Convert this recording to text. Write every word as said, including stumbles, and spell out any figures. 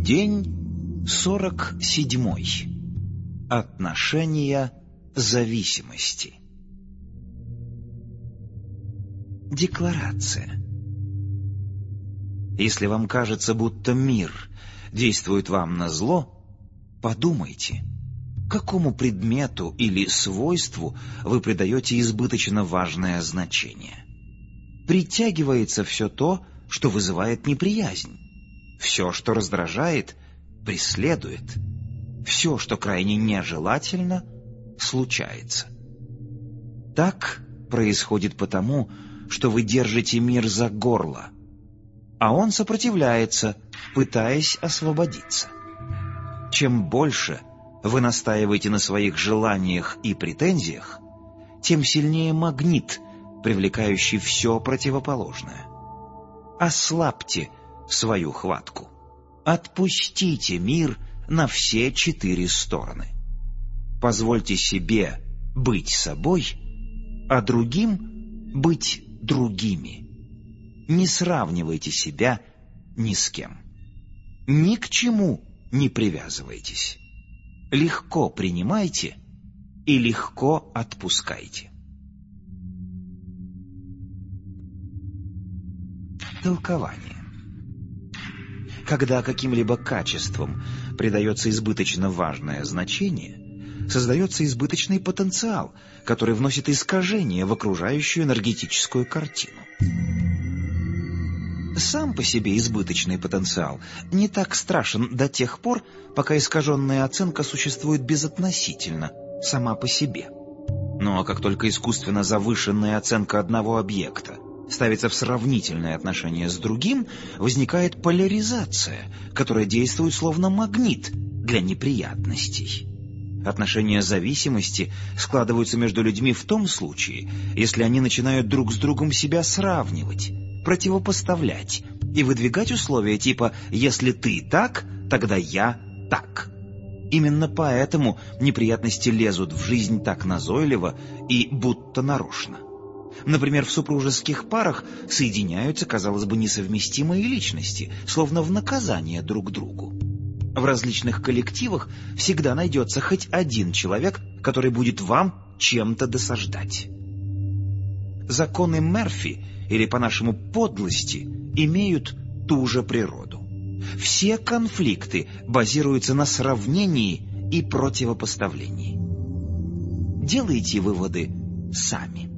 День сорок седьмой. Отношения зависимости. Декларация. Если вам кажется, будто мир действует вам на зло, подумайте, какому предмету или свойству вы придаете избыточно важное значение. Притягивается все то, что вызывает неприязнь. Все, что раздражает, преследует. Все, что крайне нежелательно, случается. Так происходит потому, что вы держите мир за горло, а он сопротивляется, пытаясь освободиться. Чем больше вы настаиваете на своих желаниях и претензиях, тем сильнее магнит, привлекающий все противоположное. Ослабьте свою хватку. Отпустите мир на все четыре стороны. Позвольте себе быть собой, а другим быть другими. Не сравнивайте себя ни с кем. Ни к чему не привязывайтесь. Легко принимайте и легко отпускайте. Толкование. Когда каким-либо качествам придается избыточно важное значение, создается избыточный потенциал, который вносит искажение в окружающую энергетическую картину. Сам по себе избыточный потенциал не так страшен до тех пор, пока искаженная оценка существует безотносительно, сама по себе. Но как только искусственно завышенная оценка одного объекта ставится в сравнительное отношение с другим, возникает поляризация, которая действует словно магнит для неприятностей. Отношения зависимости складываются между людьми в том случае, если они начинают друг с другом себя сравнивать, противопоставлять и выдвигать условия типа «если ты так, тогда я так». Именно поэтому неприятности лезут в жизнь так назойливо и будто нарочно. Например, в супружеских парах соединяются, казалось бы, несовместимые личности, словно в наказание друг другу. В различных коллективах всегда найдется хоть один человек, который будет вам чем-то досаждать. Законы Мерфи, или по-нашему подлости, имеют ту же природу. Все конфликты базируются на сравнении и противопоставлении. Делайте выводы сами.